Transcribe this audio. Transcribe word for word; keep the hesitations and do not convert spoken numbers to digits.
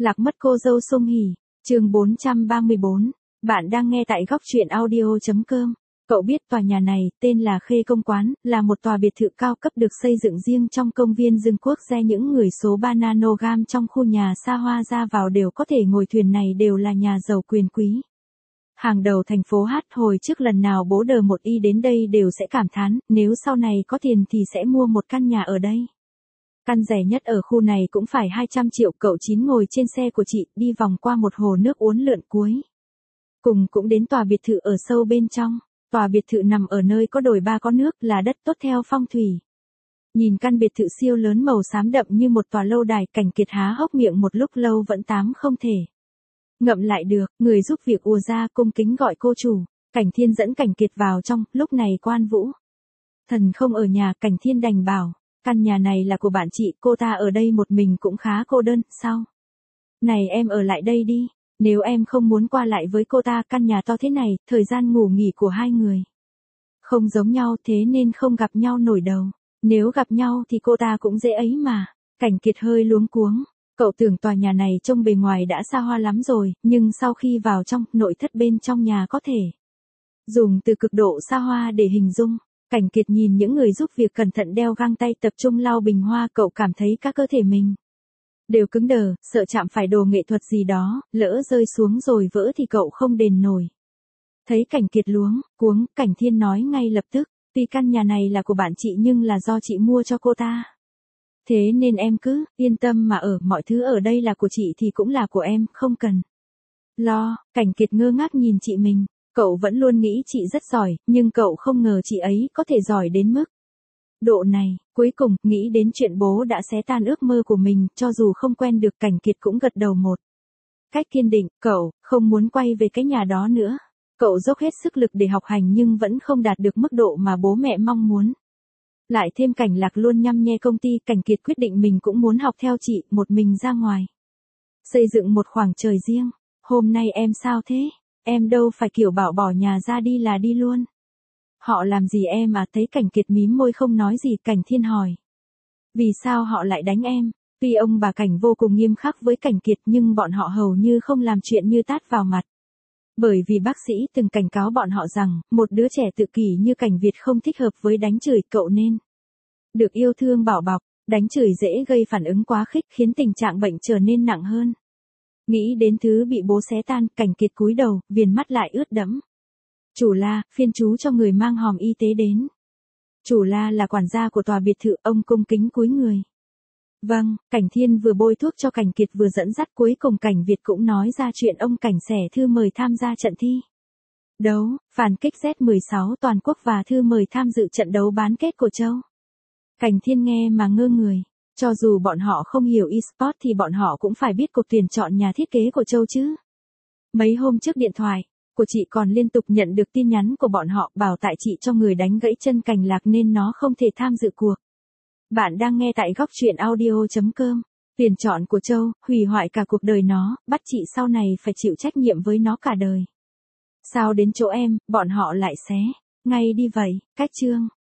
Lạc mất cô dâu Sung Hỉ, chương bốn trăm ba mươi bốn. Bạn đang nghe tại góc truyện audio chấm com. Cậu biết tòa nhà này, tên là Khê Công Quán, là một tòa biệt thự cao cấp được xây dựng riêng trong công viên rừng quốc gia. Những người số ba nanogam trong khu nhà xa hoa ra vào đều có thể ngồi thuyền này đều là nhà giàu quyền quý. Hàng đầu thành phố Hát, hồi trước lần nào bố đờ một y đến đây đều sẽ cảm thán, nếu sau này có tiền thì sẽ mua một căn nhà ở đây. Căn rẻ nhất ở khu này cũng phải hai trăm triệu. Cậu Chín ngồi trên xe của chị, đi vòng qua một hồ nước uốn lượn cuối cùng cũng đến tòa biệt thự ở sâu bên trong. Tòa biệt thự nằm ở nơi có đồi ba có nước, là đất tốt theo phong thủy. Nhìn căn biệt thự siêu lớn màu xám đậm như một tòa lâu đài, Cảnh Kiệt há hốc miệng một lúc lâu vẫn tám không thể ngậm lại được. Người giúp việc ùa ra cung kính gọi cô chủ. Cảnh Thiên dẫn Cảnh Kiệt vào trong. Lúc này Quan Vũ Thần không ở nhà, Cảnh Thiên đành bảo, căn nhà này là của bạn chị, cô ta ở đây một mình cũng khá cô đơn. Sao? Này em ở lại đây đi, nếu em không muốn qua lại với cô ta. Căn nhà to thế này, thời gian ngủ nghỉ của hai người không giống nhau, thế nên không gặp nhau nổi đầu. Nếu gặp nhau thì cô ta cũng dễ ấy mà. Cảnh Kiệt hơi luống cuống. Cậu tưởng tòa nhà này trông bề ngoài đã xa hoa lắm rồi, nhưng sau khi vào trong, nội thất bên trong nhà có thể dùng từ cực độ xa hoa để hình dung. Cảnh Kiệt nhìn những người giúp việc cẩn thận đeo găng tay tập trung lau bình hoa, cậu cảm thấy các cơ thể mình đều cứng đờ, sợ chạm phải đồ nghệ thuật gì đó, lỡ rơi xuống rồi vỡ thì cậu không đền nổi. Thấy Cảnh Kiệt luống cuống, Cảnh Thiên nói ngay lập tức, tuy căn nhà này là của bạn chị nhưng là do chị mua cho cô ta. Thế nên em cứ yên tâm mà ở, mọi thứ ở đây là của chị thì cũng là của em, không cần lo. Cảnh Kiệt ngơ ngác nhìn chị mình. Cậu vẫn luôn nghĩ chị rất giỏi, nhưng cậu không ngờ chị ấy có thể giỏi đến mức độ này. Cuối cùng, nghĩ đến chuyện bố đã xé tan ước mơ của mình, cho dù không quen được. Cảnh Kiệt cũng gật đầu một cách kiên định. Cậu không muốn quay về cái nhà đó nữa. Cậu dốc hết sức lực để học hành nhưng vẫn không đạt được mức độ mà bố mẹ mong muốn. Lại thêm Cảnh Lạc luôn nhăm nhe công ty, Cảnh Kiệt quyết định mình cũng muốn học theo chị, một mình ra ngoài xây dựng một khoảng trời riêng. Hôm nay em sao thế? Em đâu phải kiểu bảo bỏ nhà ra đi là đi luôn. Họ làm gì em à? Thấy Cảnh Kiệt mím môi không nói gì, Cảnh Thiên hỏi, vì sao họ lại đánh em? Tuy ông bà Cảnh vô cùng nghiêm khắc với Cảnh Kiệt nhưng bọn họ hầu như không làm chuyện như tát vào mặt. Bởi vì bác sĩ từng cảnh cáo bọn họ rằng, một đứa trẻ tự kỷ như Cảnh Việt không thích hợp với đánh chửi. Cậu nên được yêu thương bảo bọc. Đánh chửi dễ gây phản ứng quá khích, khiến tình trạng bệnh trở nên nặng hơn. Nghĩ đến thứ bị bố xé tan, Cảnh Kiệt cúi đầu, viền mắt lại ướt đẫm. Chủ La, phiên chú cho người mang hòm y tế đến. Chủ La là quản gia của tòa biệt thự, ông cung kính cúi người. Vâng. Cảnh Thiên vừa bôi thuốc cho Cảnh Kiệt vừa dẫn dắt. Cuối cùng Cảnh Việt cũng nói ra chuyện ông Cảnh xẻ thư mời tham gia trận thi đấu phản kích Z mười sáu toàn quốc và thư mời tham dự trận đấu bán kết của châu. Cảnh Thiên nghe mà ngơ người. Cho dù bọn họ không hiểu e-sport thì bọn họ cũng phải biết cuộc tuyển chọn nhà thiết kế của châu chứ. Mấy hôm trước điện thoại của chị còn liên tục nhận được tin nhắn của bọn họ bảo tại chị cho người đánh gãy chân Cảnh Lạc nên nó không thể tham dự cuộc. Bạn đang nghe tại góc truyện audio chấm com. Tuyển chọn của châu hủy hoại cả cuộc đời nó, bắt chị sau này phải chịu trách nhiệm với nó cả đời. Sao đến chỗ em, bọn họ lại xé ngay đi vậy? Cách chương